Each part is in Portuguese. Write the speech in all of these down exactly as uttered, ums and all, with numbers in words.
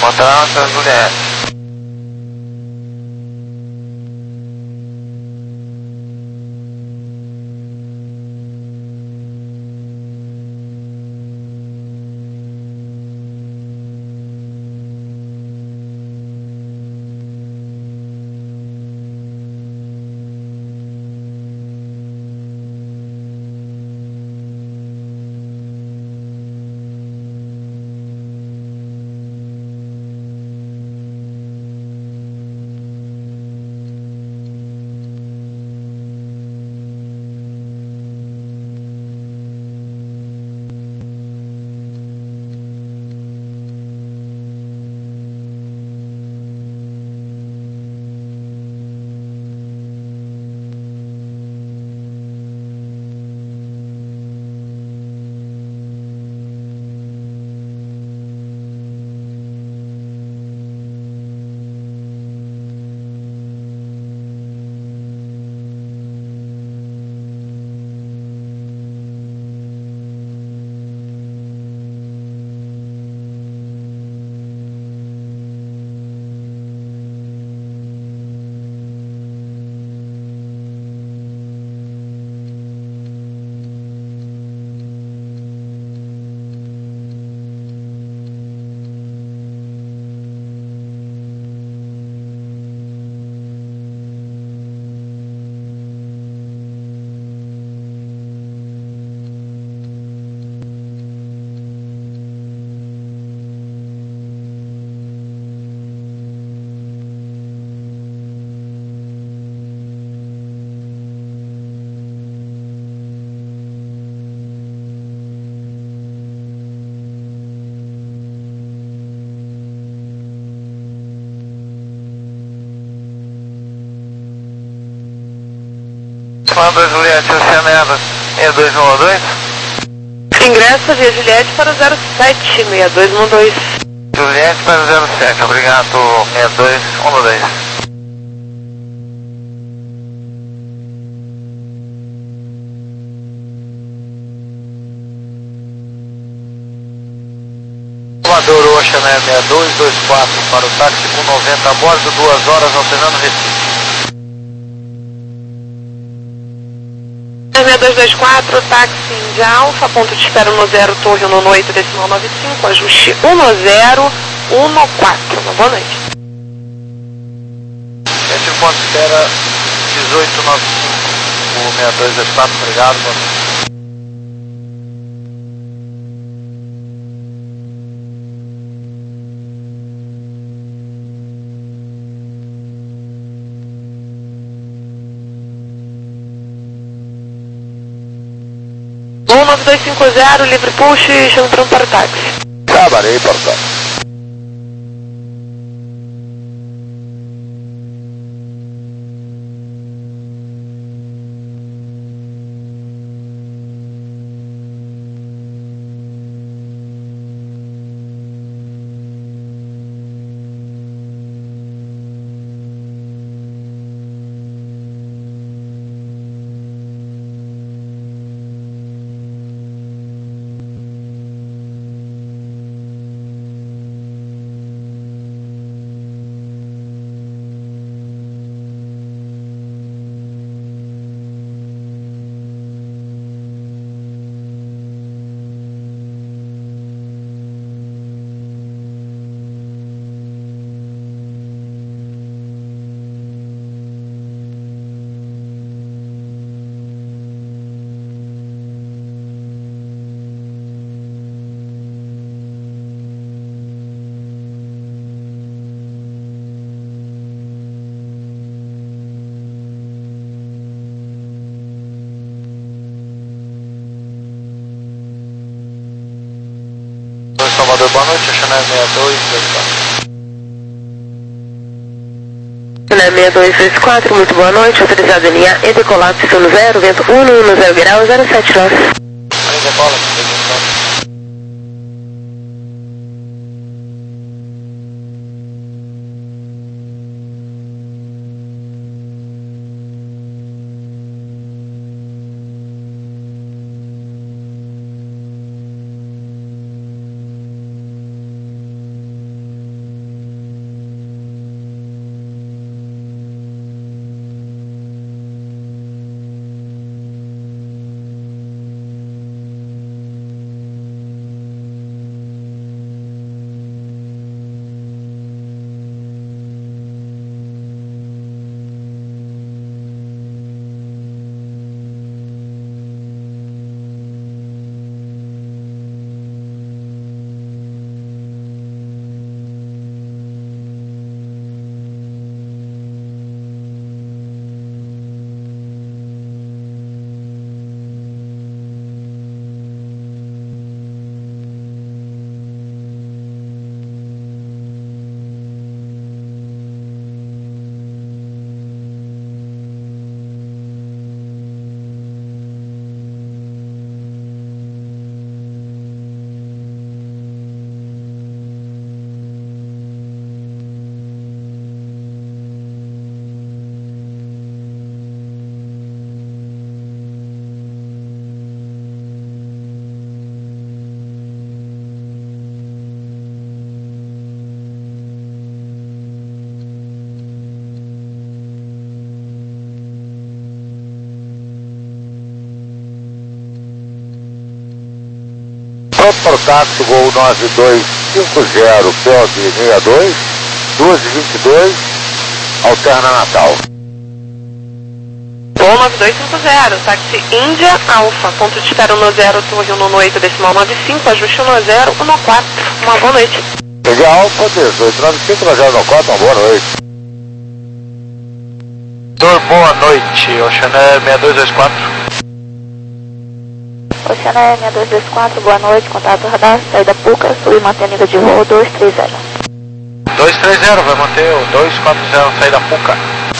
Montanha Juliette. Comando Juliette, Oceanera, seis dois um dois. Ingresso via Juliette para zero sete, seis dois um dois. Juliette para zero sete, obrigado, seis dois um dois. Salvador, Oceanera seis dois dois quatro para o táxi com noventa a bordo, duas horas alternando Recife. seis dois dois quatro, táxi Índia Alfa, ponto de espera no zero, torre no oito, decimal nove cinco, ajuste um zero um quatro. Uma boa noite. Sete ponto de espera dezoito nove cinco, o seis dois dois quatro, obrigado. Boa noite. um nove dois cinco zero, livre push, chamo pronto para o táxi. Cabarei para o táxi. Salvador, boa noite, Oceanera seis dois dois quatro. seis dois dois quatro, muito boa noite, autorizado em linha e decolar, pistão zero, vento um um zero grau, zero sete nove. Aí decola, decola. Pronto para o táxi, Gol nove dois cinco zero, P O B sessenta e dois, duas e vinte e dois, Alterna Natal. Gol nove dois cinco zero, táxi Índia Alfa, ponto de espera um zero, Torre um oito, decimal nove cinco, ajuste um zero, um quatro, uma boa noite. Índia Alfa, dezoito nove cinco, um zero um quatro, uma boa noite. Doutor, boa noite, Oceanair seis dois dois quatro. Oceanair seis dois dois quatro, boa noite, contato radar, saída Puca, sul e mantém a nível de voo dois três zero. dois três zero, vai manter o dois quatro zero, saída Puca.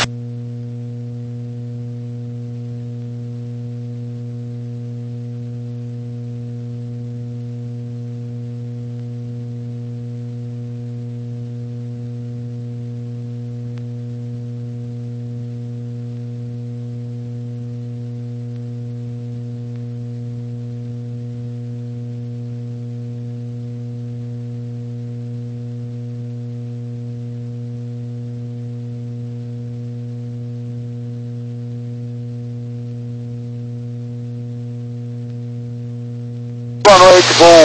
Boa noite, Gol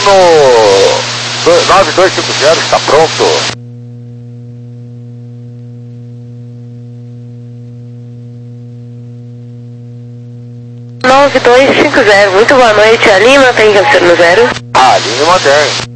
um nove dois cinco zero, está pronto. nove dois cinco zero, muito boa noite, a Lima tem câncer no zero. A Lima tem.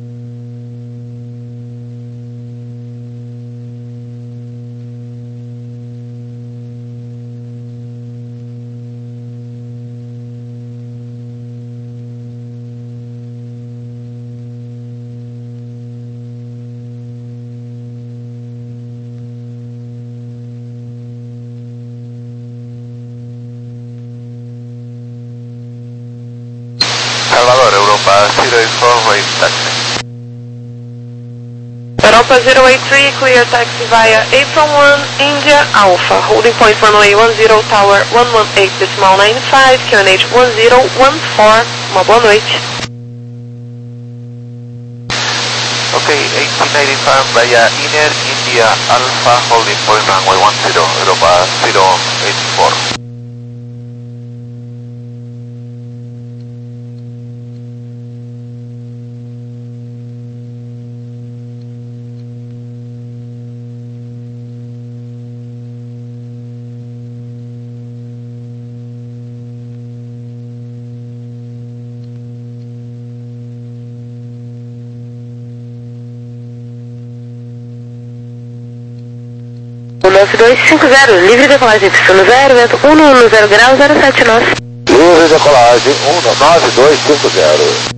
Salvador, Europa zero eight four, wave taxi. Europa zero eight three, clear taxi via April one, India Alpha, holding point runway one zero, tower one one eight, decimal nine five, Q N H one zero one four, uma boa noite. Ok, eighteen eighty-five via Inner India Alpha, holding point runway one zero, Europa zero eight four. nove dois cinco zero, livre decolagem Y zero, vento um no zero grau, zero sete nove. Livre decolagem um nove dois cinco zero.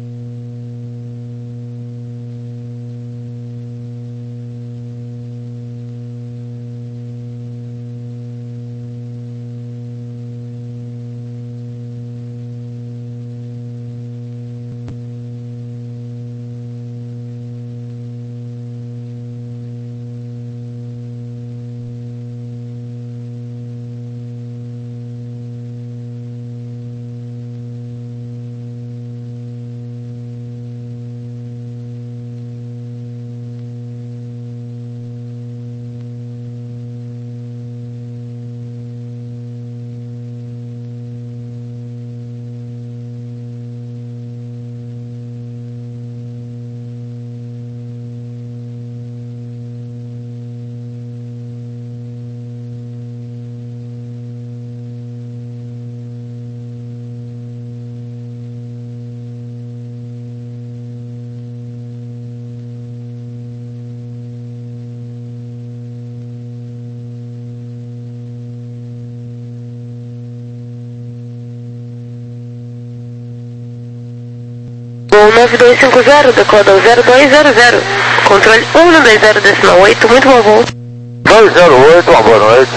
Gol nove dois cinco zero, decoda zero dois zero zero, controle um dois zero, decimal oito, muito bom voo. dois zero oito, uma boa noite.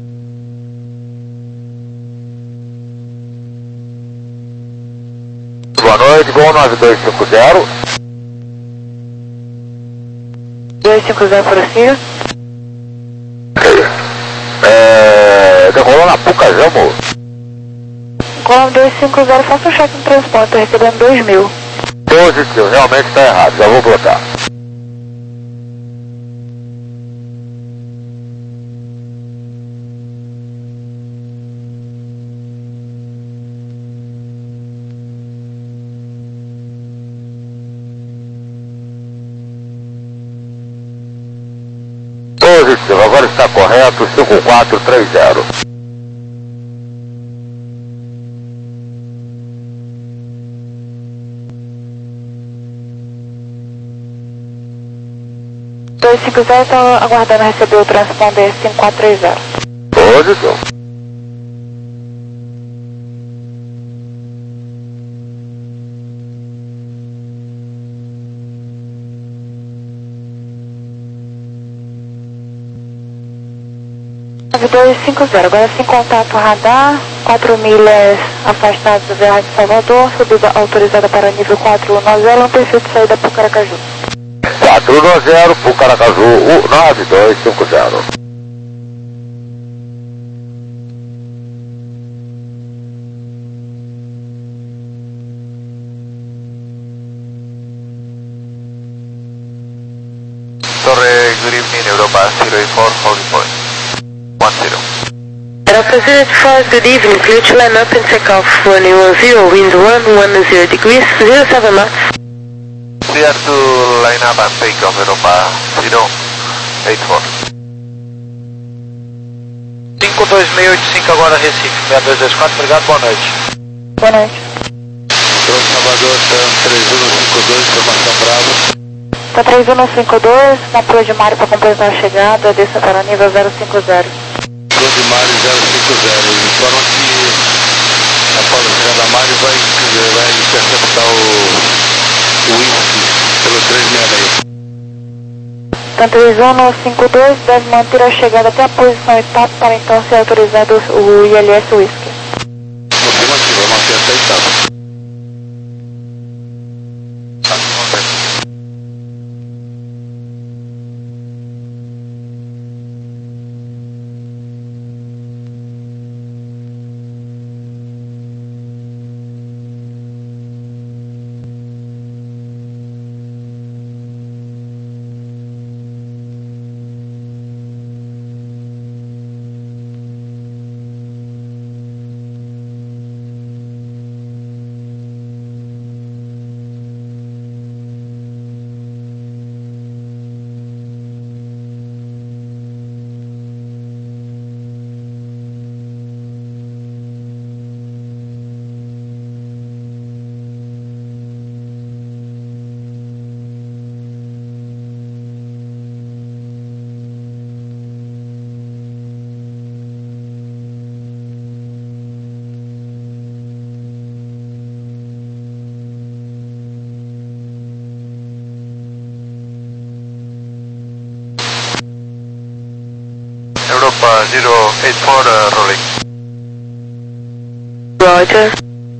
Boa noite, Gol nove dois cinco zero. dois cinco zero por cima. É, decolou na Pucajamo. Gol dois cinco zero, faça um check no transporte, estou recebendo dois mil. Positivo, realmente está errado, já vou botar. positivo, agora está correto, cinco quatro três zero. dois cinco zero, estou aguardando receber o transponder cinco quatro três zero. Positivo. nove dois cinco zero, agora sem contato radar, quatro milhas afastados do Via Rádio Salvador, subida autorizada para nível quatro um zero, um perfil de saída para o Caracaju. quatro um zero para o Caracaju, nove dois cinco zero. Torre, good evening, Europa zero eight four, holding point. one zero. Europa zero eight four, good evening, clear to line up and take off, running one zero, wind one one zero degrees, zero seven knots. Clear to line up and take off, Europa zero eight four. cinco dois seis oito cinco agora Recife, seis dois dois quatro, obrigado, boa noite. Boa noite. Controle Salvador, três um cinco dois, informação Bravo. Tá três um cinco dois, na Proa de Mário para completar a chegada, desça para nível zero cinco zero. Proa de Mário zero cinco zero, informa que a Paulo da Mário vai, vai interceptar o Whisky pelo três seis seis. Então três um cinco dois deve manter a chegada até a posição etapa para então ser autorizado o I L S Whisky. Afirmativo, manter essa etapa. Europa zero eight four, uh, rolling. Roger.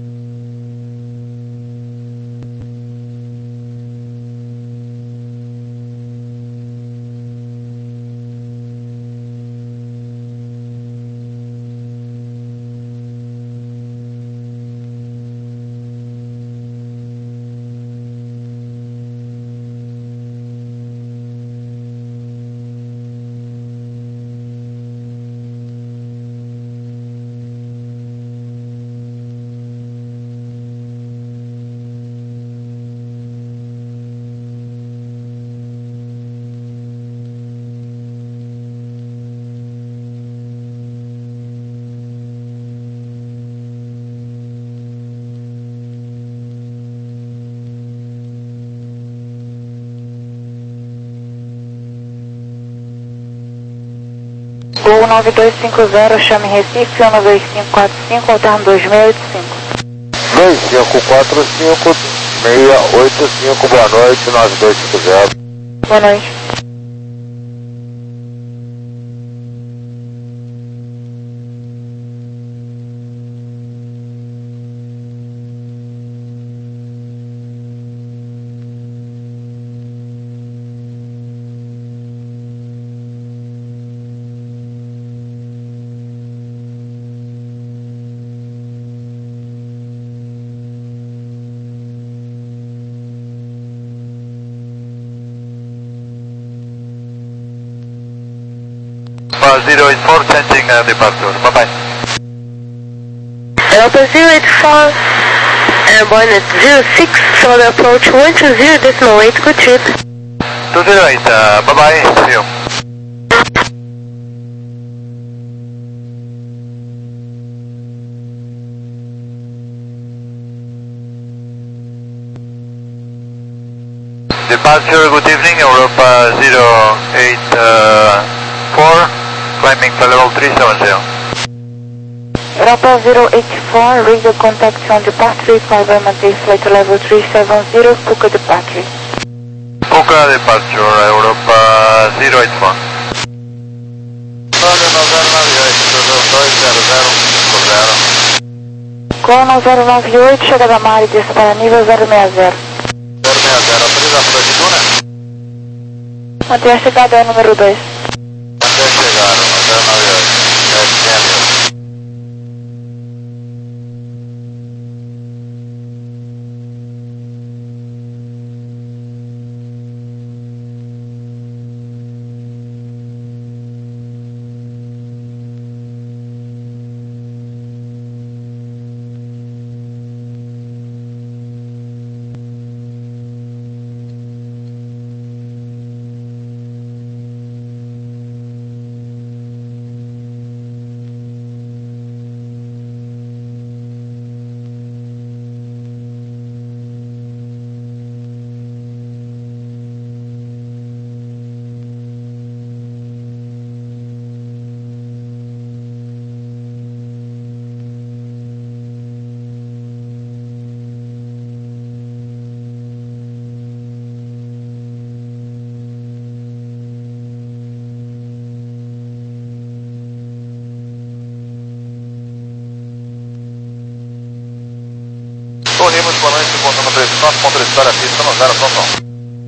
Gol nove dois cinco zero, chame Recife, ano dois cinco quatro cinco, alterno dois seis oito cinco. dois cinco quatro cinco, seis oito cinco, boa noite, nove dois cinco zero. Boa noite. zero eight four, changing uh, departure. Bye bye. Delta zero eight four, airborne at zero six, for the approach one two zero decimal eight, good trip. two zero eight, uh, bye bye, see you. Departure, good evening, Europa zero eight four, climbing to level three seven zero. Europa zero eight four, radio contact on departure, climb maintain flight level three seven zero, Puka departure. Puka departure, Europa zero eight four. Olha, nove zero nove oito, dois zero zero cinco zero. Cona zero nove oito, chegada a Mari, desça para nível zero seis zero. zero seis zero, autoriza a Florida, Mantenha a chegada é número dois. até chegaram, zero nove oito, é Daniel. Corrimos, boa noite, voltando três quatro, ponto de história, pista no zero, pronto.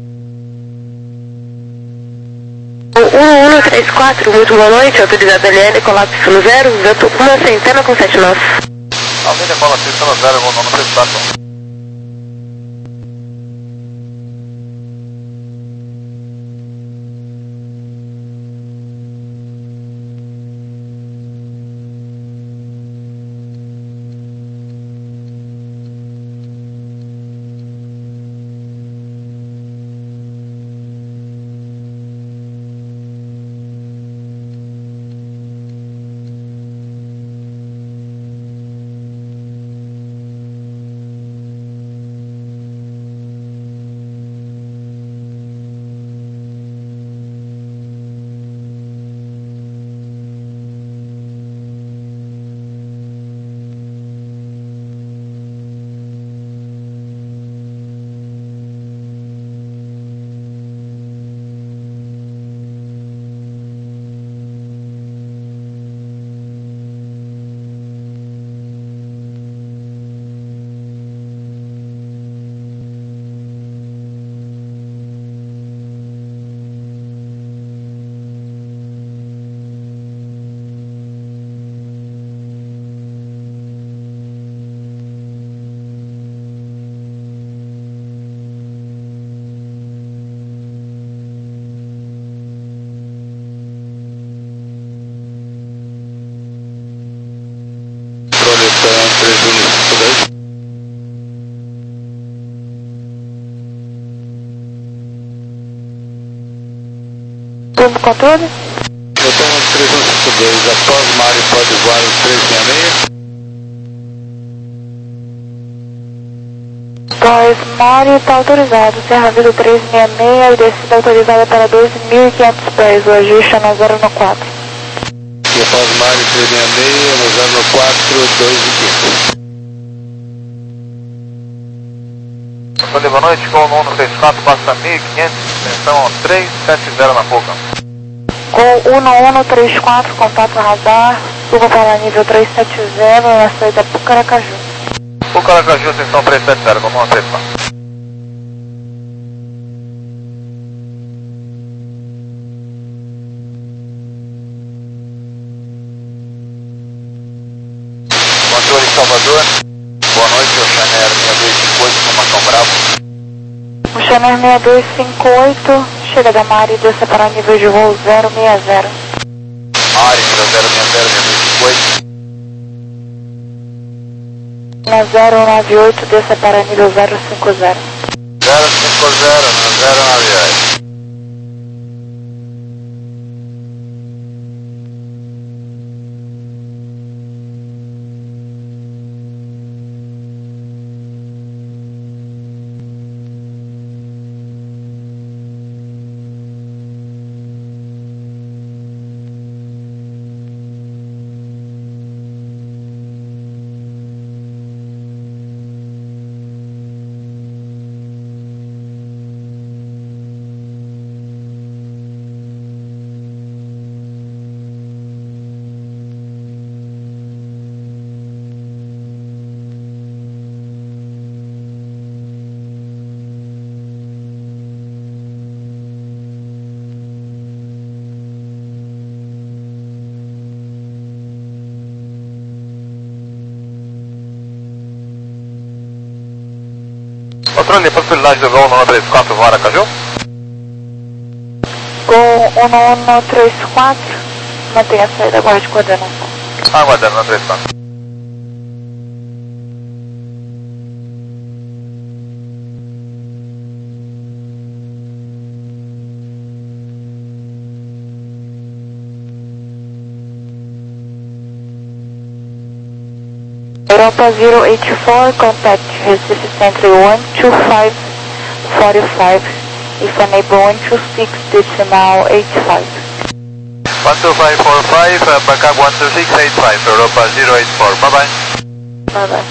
um um três quatro, muito boa noite, autorizado L L, colapso no zero, vento uma centena com sete nove. Almeida, bola, pista no zero, voltando três quatro. três um cinco dois. Turbo controle? Botão três um cinco dois, após Mário pode voar o três seis seis. Após Mário está autorizado, Serra Vida três seis seis e descida autorizada para doze mil e quinhentos pés, o ajuste é no zero no quatro. E após Mário três seis seis, no zero no quatro, dois e quinze. Boa noite, com o um três quatro, passa mil e quinhentos, extensão três sete zero na boca. Com um um três quatro, contato radar, suba para nível três sete zero, na saída Pucaracaju. Pucaracaju, extensão três sete zero, vamos três quatro. Controle Salvador, boa noite, Oceaner seis dois cinco oito, formação Bravo. Oceaner seis dois cinco oito, chega da Mari e desça para nível de voo zero seis zero. Mari, nível zero seis zero, seis dois cinco oito. Na zero nove oito, desça para nível zero cinco zero. zero cinco zero, zero nove oito. Controle, possibilidade do voo um um três quatro, voo Aracaju? Gol um um três quatro, mantenha a saída, aguarde coordenação. Aguardando, um três quatro. Europa zero eight four, contact Recife Central one two five four five, if unable one two six decimal eight five. one two five four five, uh, backup one two six eight five, Europa zero eight four, bye bye. Bye bye.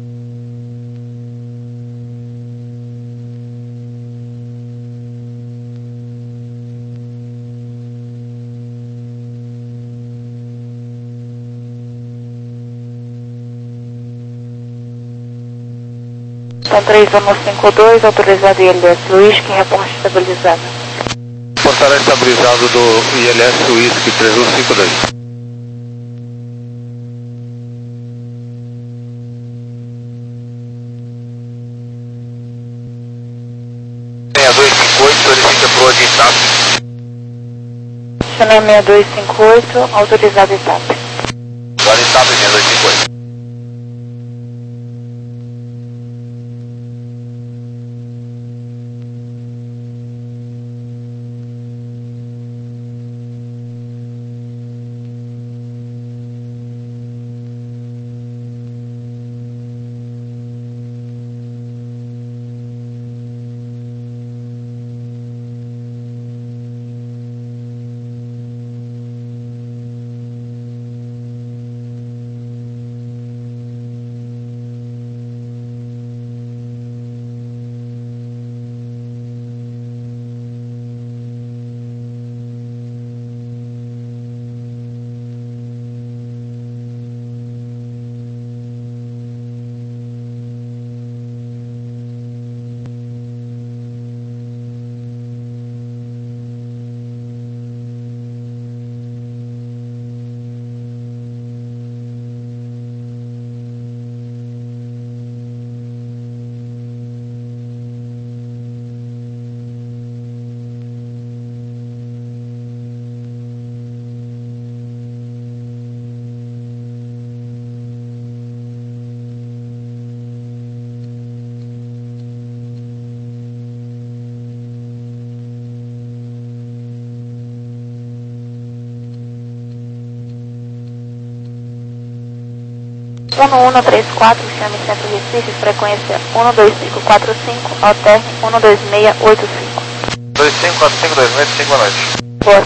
Então três um cinco dois, autorizado I L S Whisky, reporte estabilizado. Portará estabilizado do I L S Whisky três um cinco dois. seis dois cinco oito, solicita pro orientado. Channel seis dois cinco oito, autorizado I T A P. Orientado seis dois cinco oito. um um três quatro, chame Centro Recife, frequência um dois cinco quatro cinco, alterne um dois seis oito cinco. dois cinco quatro cinco dois seis cinco, boa noite. Boa.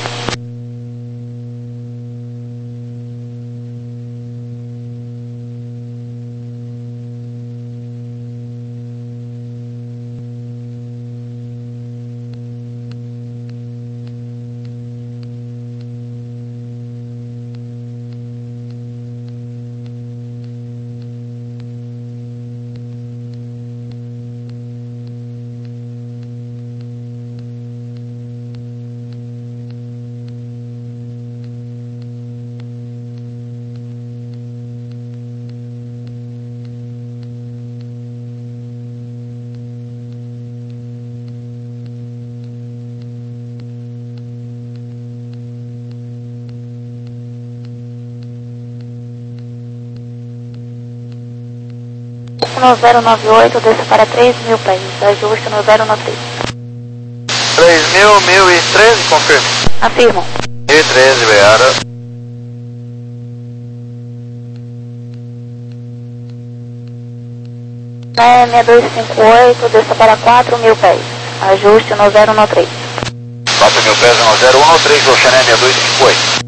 No zero nove oito, desça para três mil pés, ajuste no zero nove três. três mil, mil e treze, confirme. Afirmo. mil e treze, Beara. seis dois cinco oito, desça para quatro mil pés, ajuste no zero nove três. quatro mil pés no zero um três, Oceané seis dois cinco oito.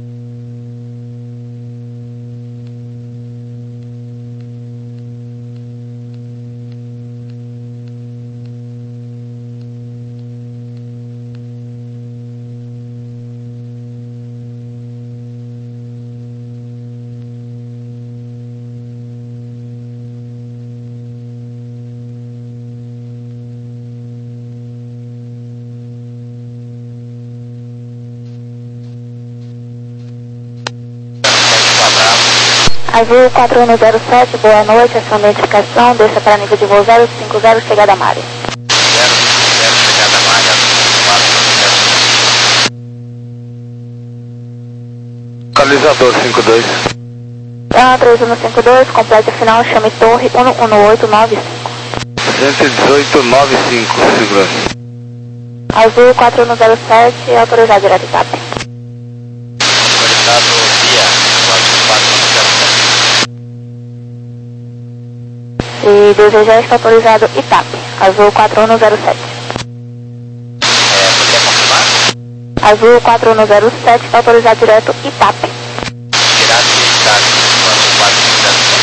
Azul quatro um zero sete, boa noite, ação de identificação, desça para nível de voo zero cinco zero, chegada a Mari. Autorizador cinco dois. Ah, três um cinco dois, complete final, chame torre um um oito nove cinco. cento e dezoito, nove cinco, segurança. Azul quatro um zero sete, autorizado direto E T A P. Autorizado via quatro quatro um zero sete. Se desejar, está autorizado I T A P. Azul quatro um zero sete. É, poderia confirmar? Azul quatro um zero sete, está autorizado direto I T A P. Direto e quatro quatro um zero sete.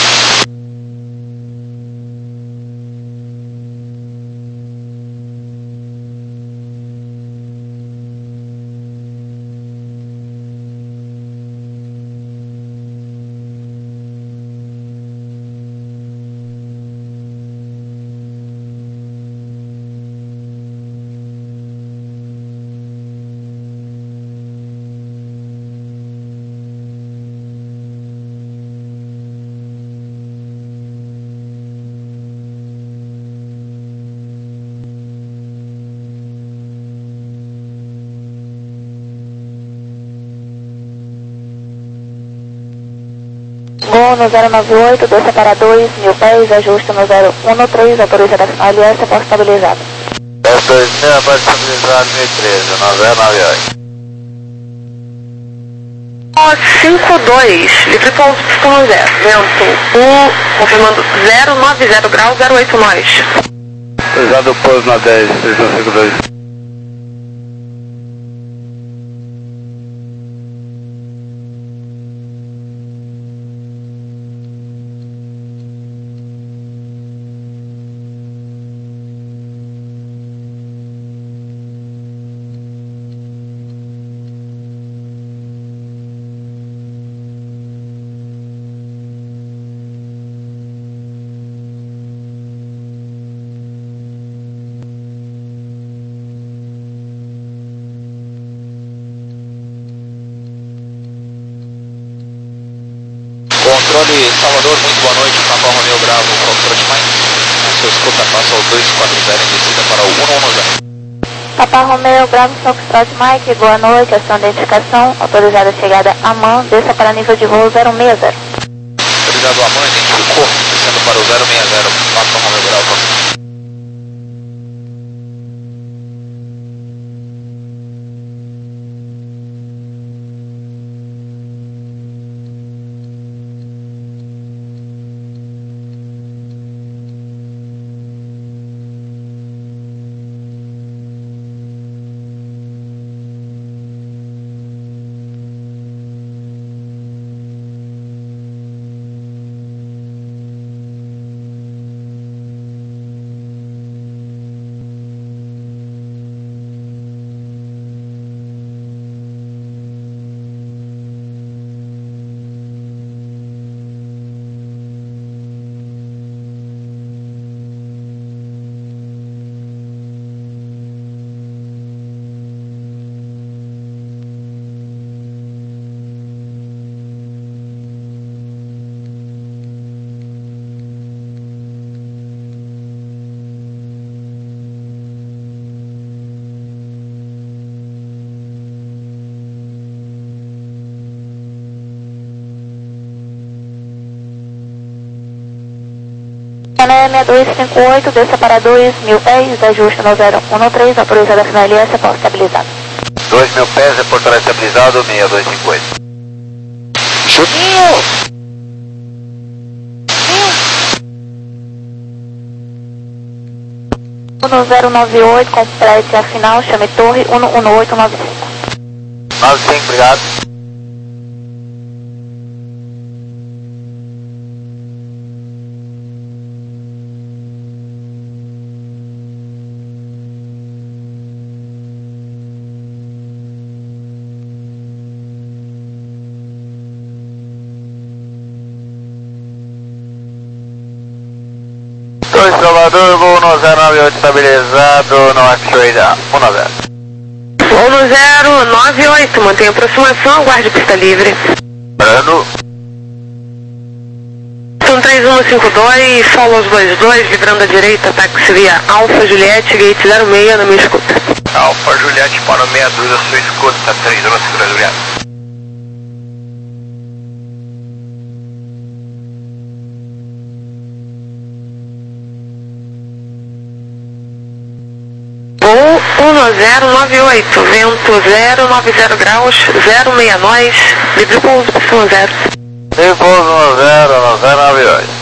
Gol no zero nove oito, desça para dois mil pés, ajuste no zero um três, autoriza da final L S, após estabilizado. S dois mil, após estabilizado mil e treze, nove zero nove oito. cinco dois, livre pouso, pistão zero, vento um, confirmando zero nove zero graus, zero oito nós. Autorizado pouso na dez, três um cinco dois. Controle Salvador, muito boa noite, Papa Romeo Bravo, Foxtrot Mike. A sua escuta passa ao dois quatro zero em descida para o um um zero. Papa Romeo, Bravo, Foxtrot Mike, boa noite, ação de identificação, autorizada a chegada a MAN, desça para nível de voo zero seis zero. Autorizado a mãe, identificou, descendo para o zero seis zero, Papa Romeo Bravo. Cané seis dois cinco oito, desça para dois mil pés, ajuste no zero um três, autorizada a final L S, após estabilizado. dois mil pés, reportará estabilizado, seis dois cinco oito. Juninho! um zero nove oito, complete a final, chame torre um um oito nove cinco. nove cinco, obrigado. dois Salvador, voo no zero nove oito estabilizado, no X-Ray um zero. Voo no zero nove oito, mantenha aproximação, aguarde pista livre. Parando. São três um cinco dois, solo aos dois dois, vibrando à direita, táxi via Alfa Juliette, gate zero seis, na minha escuta. Alfa Juliette para meia dúzia, sua escuta, três um cinco dois, obrigado. Gol um zero nove oito, vento zero nove zero graus, zero seis nós, livre pouso Y zero. Livre pouso um zero, zero nove oito.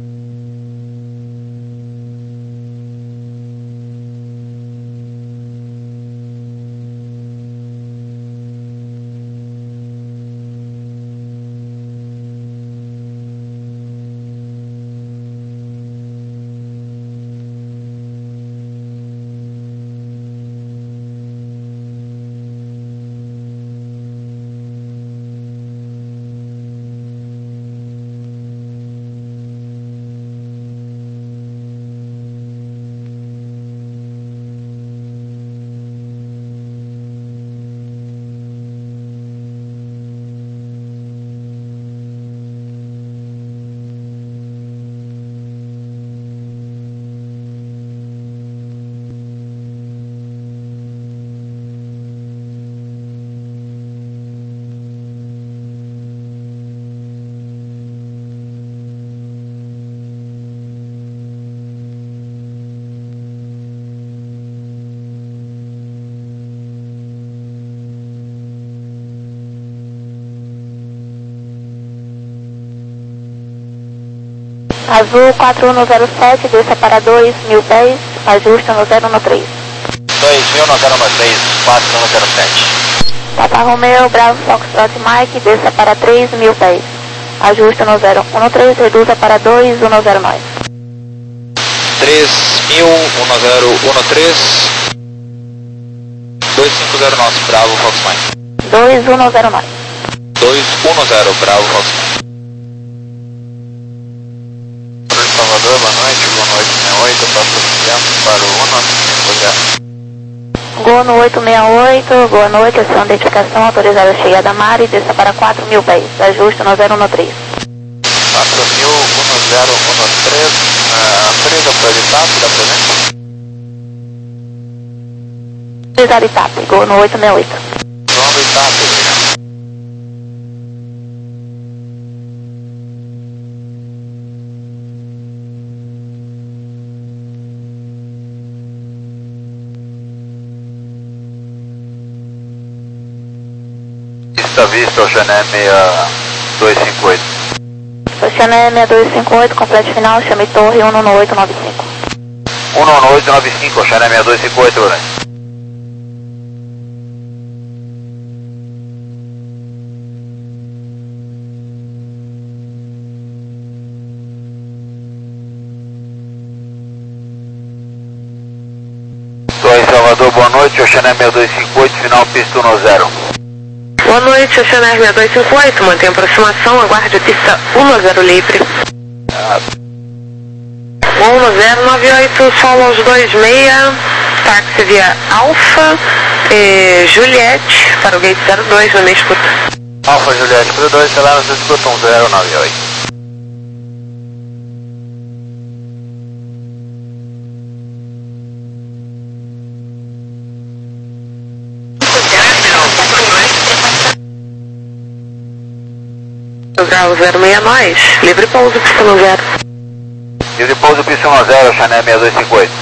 Azul quatro um zero sete, desça para dois mil pés, ajusta no zero um três. dois mil no zero um três, quatro um zero sete. Papa Romeo, Bravo Foxtrot Mike, desça para três mil pés, ajusta no zero um três, reduza para dois um zero nove. três mil, um zero um três, dois cinco zero nove, Bravo Fox Mike. dois um zero nove. dois um zero, Bravo Fox Mike. Salvador, boa noite, boa noite, sessenta e oito, passo para o um, Gol no oito seis oito, boa noite, ação de identificação, autorizada chegada Mari, desça para quatro mil pés, ajusta no zero um três. quatro mil, um zero um três, autoriza para o Itap, da presente? Autorizada Itap, gol no oito seis oito. João do Itap, obrigado. Está visto, Oceané seis dois cinco oito. Oceané seis dois cinco oito, completo final, chame torre um um oito nove cinco. um um oito nove cinco, Oceané seis dois cinco oito, Bruno. Estou em Salvador, boa noite, Oceané seis dois cinco oito, final pista um zero. Boa noite, Oceaner seis dois cinco oito, mantém aproximação, aguarde a pista um zero livre. Ah. um zero nove oito, solo aos dois seis, táxi via Alfa, eh, Juliette, para o gate zero dois, na minha escuta. Alfa Juliette, zero dois, celular, você escuta um zero nove oito. Bravo zero seis nós, livre pouso Y zero. Livre pouso pista um zero, Oceané seis dois cinco oito.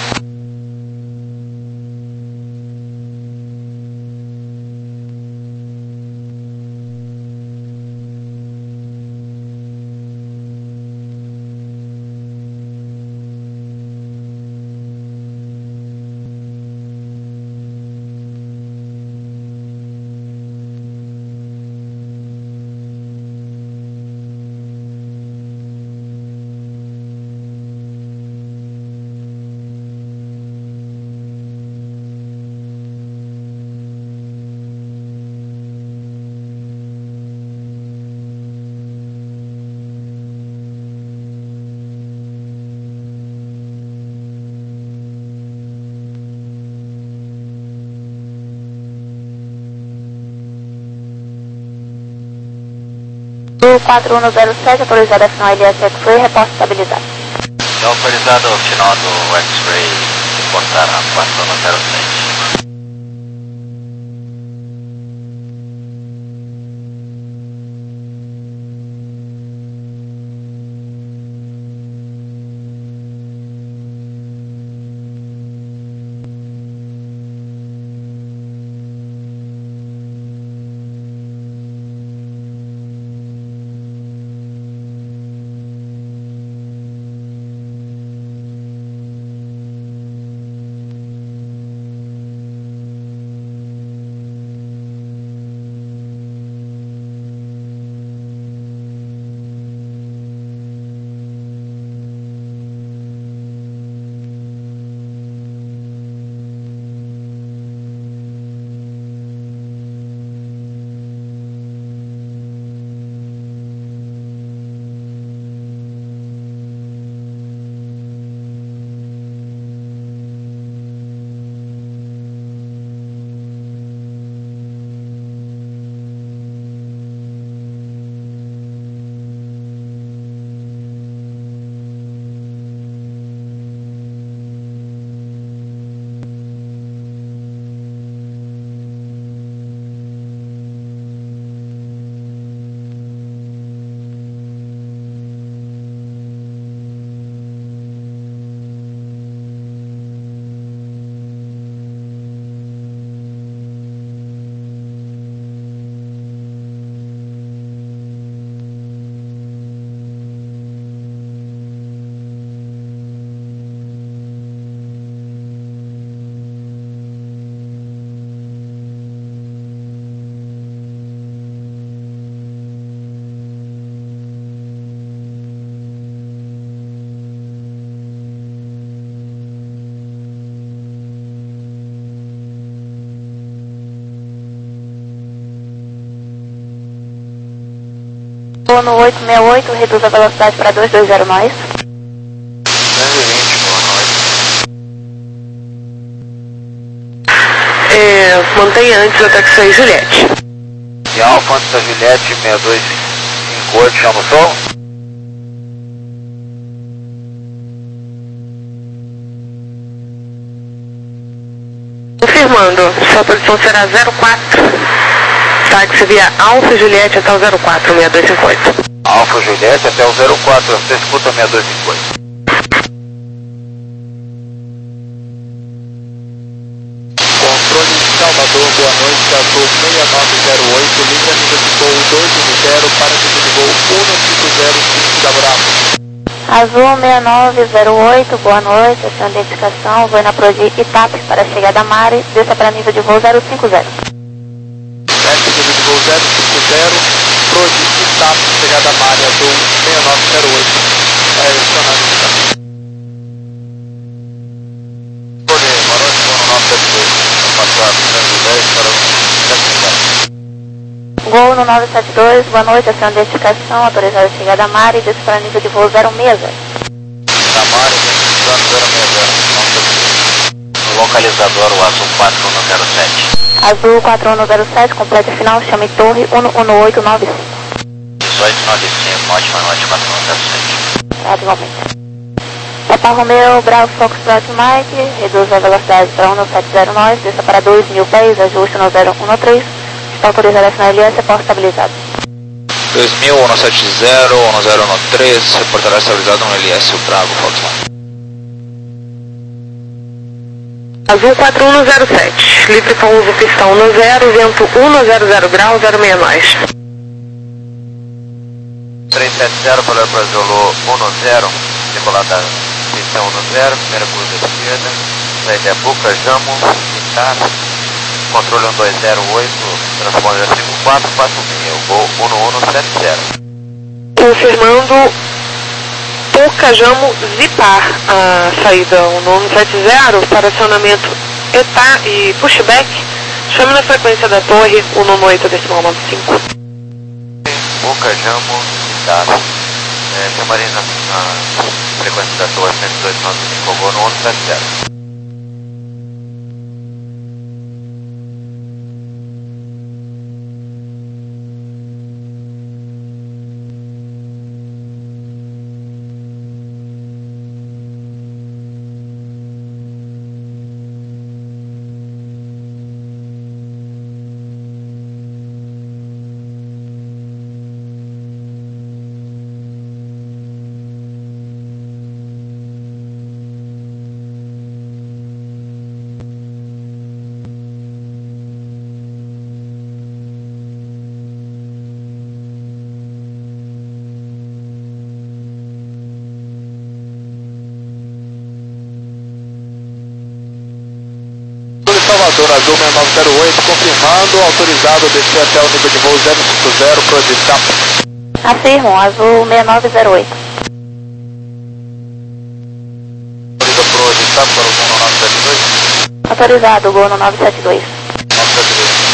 quatro um zero sete, autorizada final L S X-Ray, reporte estabilizado. É autorizado o final do X-Ray reportar a quatro um zero sete. Gol no oito seis oito, reduz a velocidade para dois dois zero nós. duzentos e vinte, boa noite. É, mantenha antes da taxi Juliette. E Alfa antes da Juliette, seis dois cinco oito, chama o sol. Confirmando, sua posição será zero quatro. Táxi via Alfa Juliette até o zero quatro, seis dois cinco oito. Alfa Juliette até o zero quatro, você escuta seis dois cinco oito. Controle de Salvador, boa noite, azul seis nove zero oito, linha nível de voo dois um zero, para nível de voo um cinco zero cinco da Bravo. Azul seis nove zero oito, boa noite, a sua identificação, vou na Prodi Itap para a chegada a Mari, desça para nível de voo zero cinco zero. Desce nível de voo zero cinco zero, Prodi Itap, chegada a Mari, azul seis nove zero oito, vai adicionar no Itap. Prodi, boa noite, voo no nove sete dois, passado duzentos e dez para o sete cinco. Gol no nove sete dois, boa noite, a sua identificação, autorizada a chegada a Mari, desça para nível de voo zero seis zero. Tamari, zero zero seis zero, no localizador o azul quatro um zero sete. Azul quatro um zero sete, completa final, chame torre um um oito nove cinco. dezoito nove cinco, ótima noite, quatro um zero sete. Tá, igualmente. Papa Romeo, Bravo Foxtrot Mike, reduz a velocidade para um sete zero nós, desça para dois mil pés, ajuste no zero um três. Está autorizada a sinal L S, porta estabilizado. dois mil, um sete zero, um zero um três, reportará estabilizado no L S, o Bravo, Foxtrot. Azul quatro um zero sete, livre com uso pistão no zero, vento um zero zero grau, zero seis nós. três sete zero para o Brasil um zero, decolada pistão um zero, primeira curva da esquerda, saída é Boca, Jamo, Pintar, controle um dois zero oito, transponder cinco quatro, quatro seis, voo um um sete zero. Confirmando, Boca, Jamo, Zipar, a saída um um sete zero para acionamento E T A e pushback, chame na frequência da torre um um oito decimal nove cinco. Boca, Jamo, Pintar, é, chamaria na, na frequência da torre cento e dois nove cinco, voo no um sete zero. Salvador, azul seis nove zero oito, confirmando, autorizado a descer até o nível de voo zero cinco zero, Prodi Itap. Afirmo, azul seis nove zero oito. Autorizado Prodi Itap para o voo no nove sete dois. Autorizado, gol no nove sete dois. nove sete dois.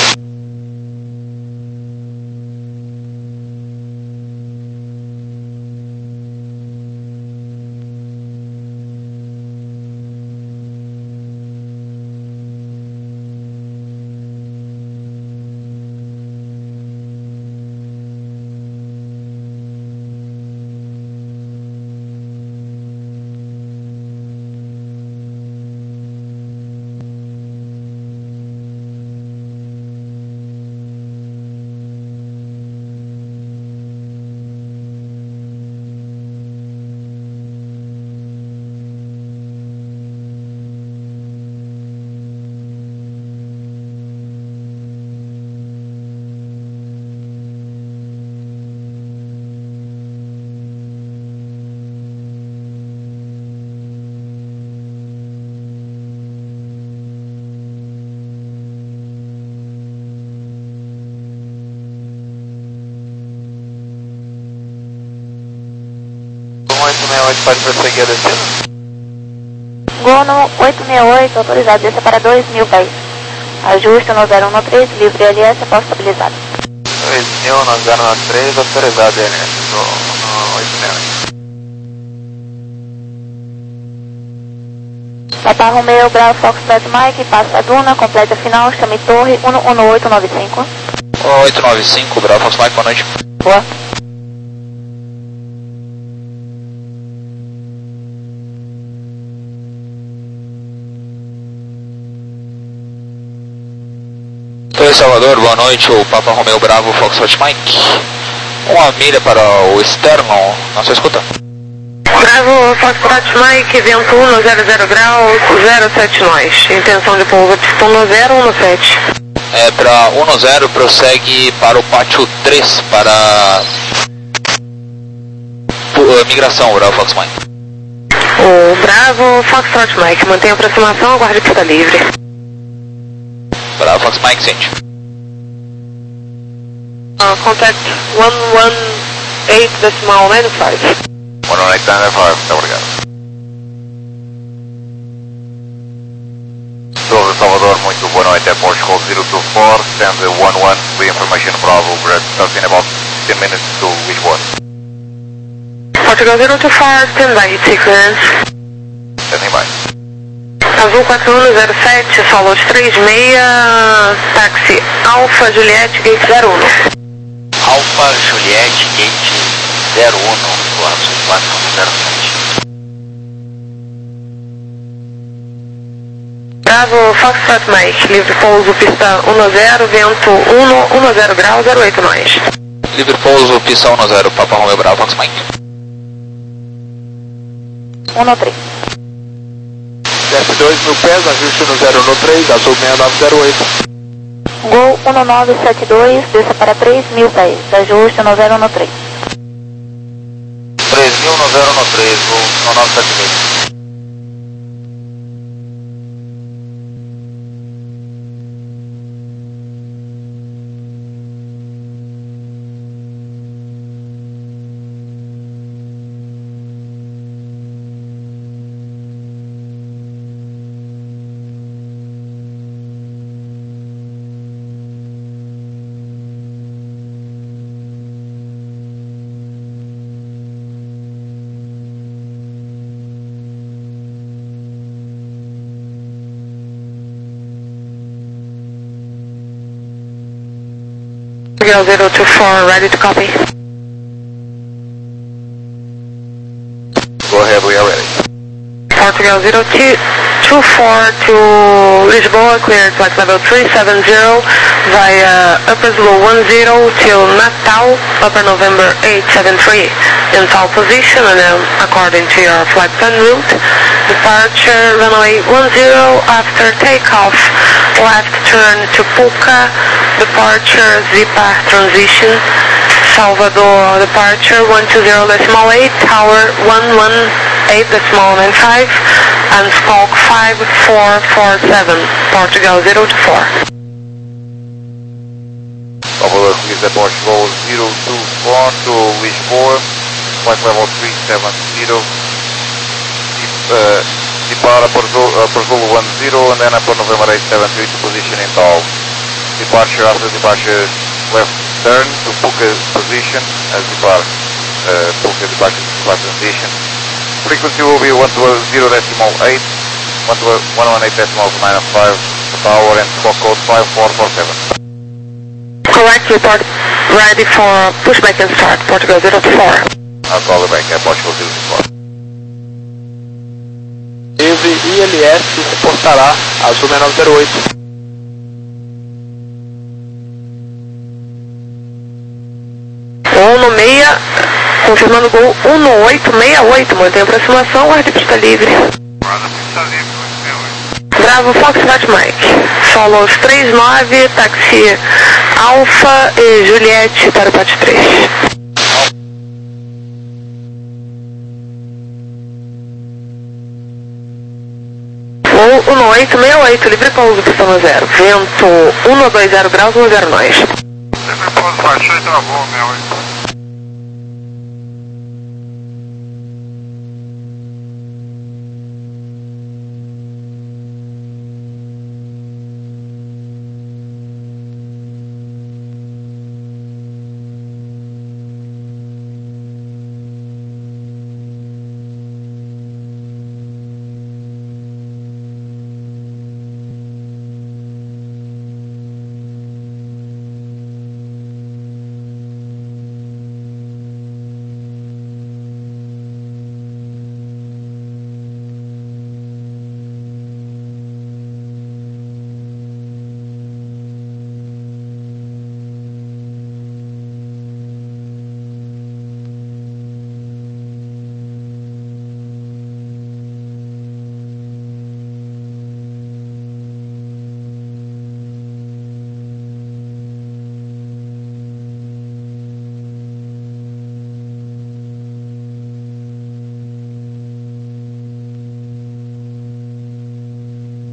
oito seis oito pode prosseguir a descida. Gol no oito seis oito, autorizado, desça para dois mil pés. Ajuste no zero um três, livre L S, porta estabilizado. três mil, nove zero nove três, autorizado D N S no oito seis. Papa Romeo, Bravo, Foxtrot Mike, passa a duna, completa final, chame torre um um oito nove cinco. um oito nove cinco, Bravo, Fox Mike, boa noite. Boa. Torre Salvador, boa noite, o Papa Romeo Bravo, Foxtrot Mike. Uma milha para o externo, não se escuta. Bravo, Foxtrot Mike, vento um, zero zero graus, zero sete nós. Intenção de pouso, pistão no zero, um sete. É, para um zero, prossegue para o pátio três, para uh, migração, Bravo, Fox Mike. O Bravo, Foxtrot Mike, mantém a aproximação, aguarde pista livre. Bravo, Fox Mike, sente. Uh, contact one one eight decimal nine five. one one eight nine five, muito obrigado. Torre Salvador, muito boa noite, é Portugal zero two four, send one one, free information Bravo, we're starting about ten minutes to Lisboa. Portugal zero two four, stand by, take clearance. Standing by. Azul quatro um zero sete, Solos três seis, táxi Alfa Juliette, gate zero um. Alfa Juliette, gate zero um, o Azul quatro um zero sete. Bravo, Foxtrot Mike, livre pouso, pista um zero, vento um, um zero grau, zero oito nós. Livre pouso, pista um zero, Papa Romeo Bravo, Fox Mike. um três. F dois mil pés, ajuste no zero um três, azul seis nove zero oito. Gol um nove sete dois, desça para três mil pés, ajuste no zero um três. três mil no zero um três, o nove sete dois. Portugal zero two four, ready to copy. Go ahead, we are ready. Portugal zero two four to Lisboa, cleared flight level three seven zero via upper Zulu one zero till Natal, upper November eight seven three. In fall position and then according to your flight plan route. Departure runway one zero after takeoff, left turn to Puca, departure Zipa transition, Salvador departure one two zero decimal eight, tower one one eight decimal nine five, and squawk five four four seven, Portugal zero two four. Salvador, please depart Portugal zero two four to Lisboa, flight level three seven zero, uh, depart upper Zulu one zero and then upper November eight seven three to position in Tal. Departure after departure left turn to Puca position as depart, uh, Puca departure depart transition. Frequency will be one zero decimal eight, one one eight decimal nine five, tower and squawk code five four four seven. Correct, report ready for pushback and start, Portugal zero two four. I'll call it back at Portugal zero two four. Livre I L S reportará azul seis nove zero oito. um seis, confirmando gol um no oito seis oito, mantém aproximação, guarde pista livre. Bravo, Foxtrot Mike, Solos três nove, táxi Alfa e Juliette para o pátio três. Gol um oito seis oito, livre pouso, pista no zero, vento um dois zero graus, um zero nós. Livre pouso, baixou e travou, seis oito.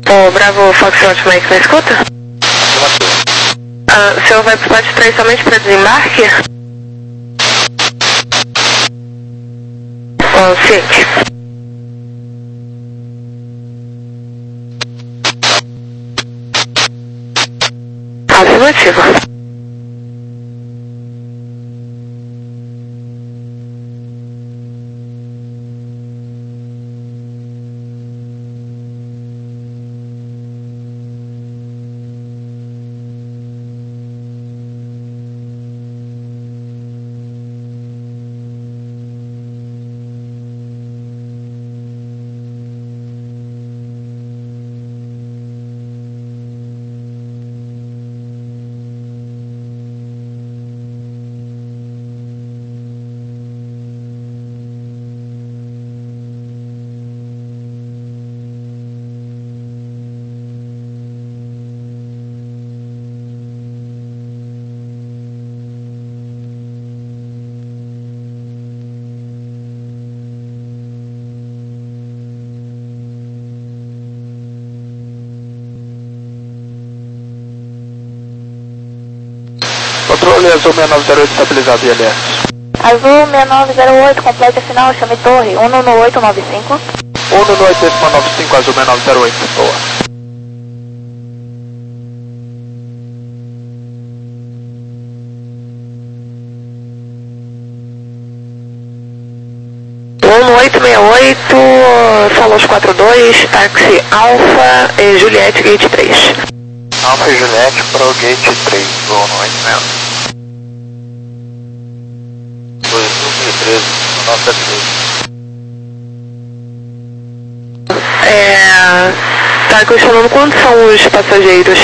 Ô, Bravo Foxtrot Mike, me escuta? Ah, o senhor vai pro Pátio três somente para desembarque? Oh, ciente. Afirmativo. Controle Azul seis nove zero oito estabilizado I L S. Azul seis nove zero oito, complete final, chame torre, um no oito nove cinco. um no oito nove cinco, Azul seis nove zero oito, boa. um no oito seis oito, Salos quatro dois, táxi Alfa e Juliette Gate três. Alfa e Juliette para o Gate três, voo no oito mesmo. dois mil e treze, nota treze. É... Tá questionando quantos são os passageiros?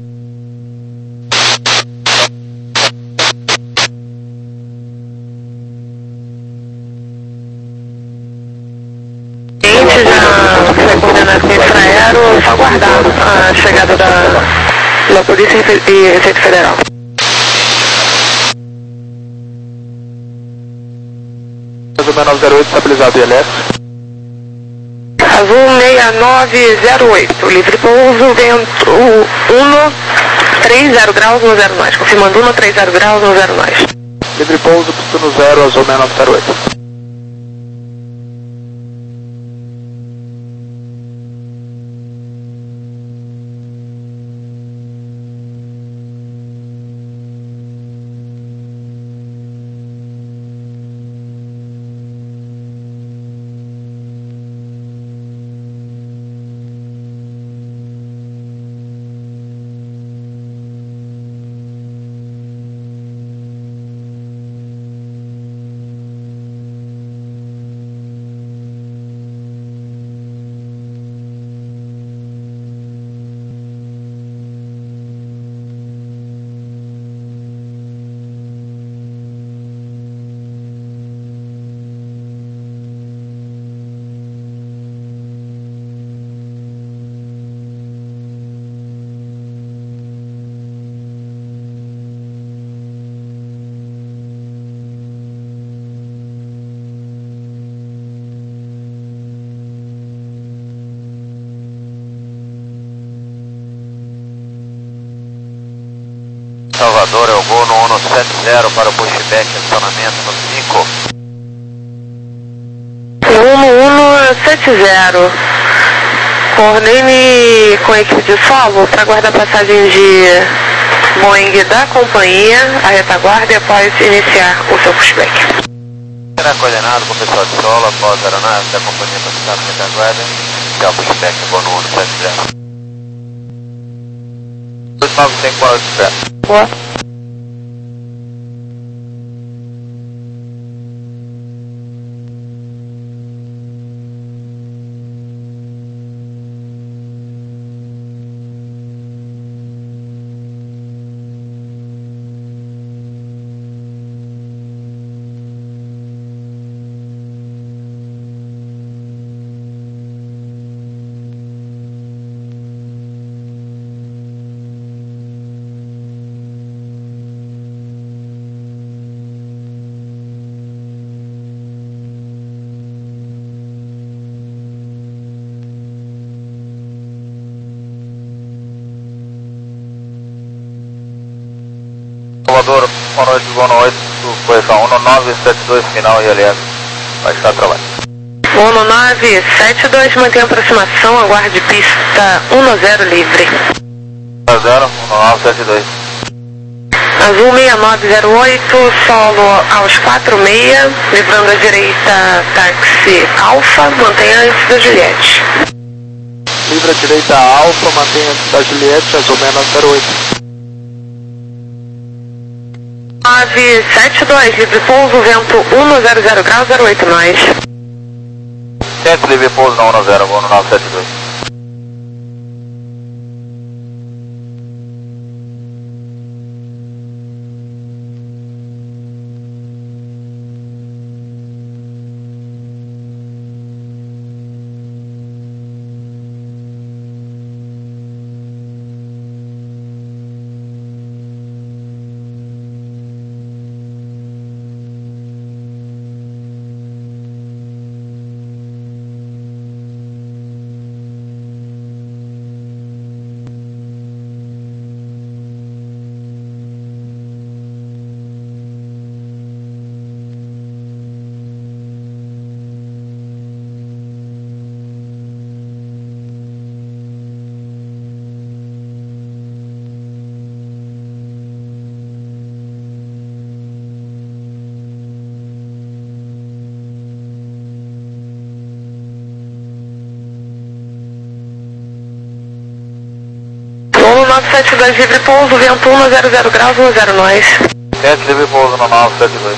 Já foi coordenado com o Infraero, só aguardar a chegada da, da Polícia e Receita Federal. Azul seis nove zero oito estabilizado I L S. Azul seis nove zero oito, livre pouso, vento um três zero graus no zero nós, confirmando um três zero graus no zero nós. Livre pouso, pista no zero, Azul seis nove zero oito. Salvador, eu vou no um sete zero para o pushback, acionamento no cinco. um sete zero. Coordene com a equipe de solo para guardar passagem de Boeing da companhia, a retaguarda e após iniciar o seu pushback. Será coordenado com o pessoal de solo após a aeronave da companhia passar na retaguarda, iniciar o pushback, eu vou no um sete zero. dois nove cinco para o expresso. Boa. Salvador, boa noite, boa noite, posição um nove sete dois final I L S, vai estar trabalho. um nove sete dois, mantém aproximação, aguarde pista um zero livre. zero, um nove sete dois. Azul seis nove zero oito, solo aos quatro seis, livrando à direita táxi Alfa, mantenha antes da Juliette. Livre à direita Alfa, mantenha antes da Juliette, Azul seis nove zero oito. nove sete dois, livre pouso, vento um zero zero graus, zero oito nós. Centro, livre pouso na um zero, um nove sete dois. um nove sete dois, livre pouso, vento um zero zero graus, um zero nós. Centro, livre pouso no nove sete dois.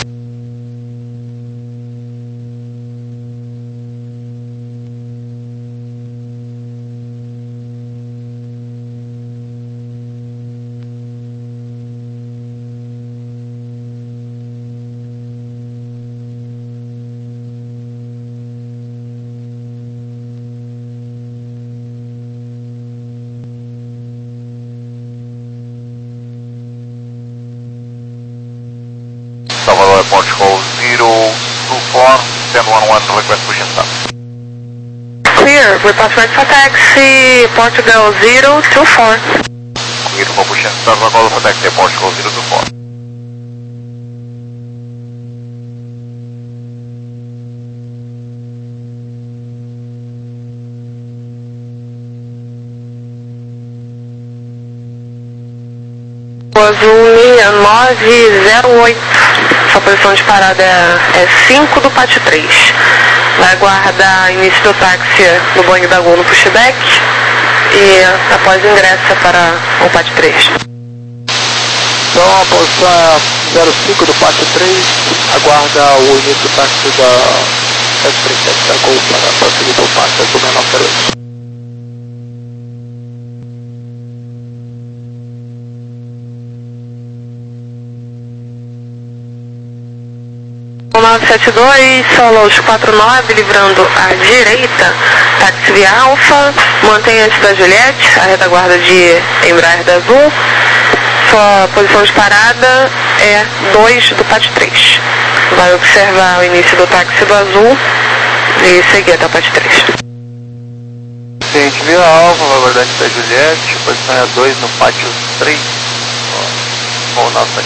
Salvador, Portugal zero two four, ten one one, request pushing stop. Clear, repass right for taxi, Portugal zero two four. Clear for pushing stop, call for taxi, Portugal zero two four. Azul seis nove zero oito, sua posição de parada é cinco do Pátio três. Vai aguardar início do táxi no banho da Gol no pushback e após ingressa para o Pátio três. Então a posição é zero cinco do Pátio três, aguarda o início do táxi da S trinta e sete da Gol para prosseguir para o Pátio Azul seis nove zero oito. um nove sete dois, solo aos quatro nove, livrando à direita, táxi via Alfa, mantenha antes da Juliette, a retaguarda de Embraer da Azul. Sua posição de parada é dois do Pátio três. Vai observar o início do táxi do Azul e seguir até o Pátio três. Gente, via Alfa, vai aguardar antes da Juliette, posição é dois no Pátio três. Bom, nossa.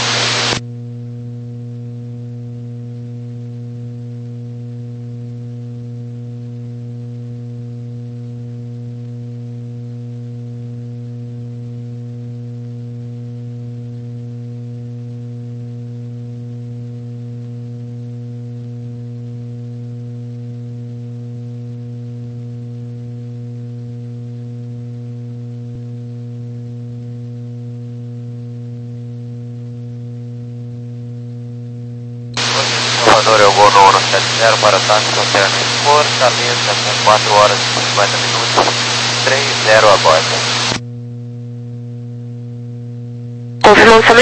Salvador, eu vou no um sete zero para táxi alternativa Fortaleza com quatro horas e cinquenta minutos, três zero agora.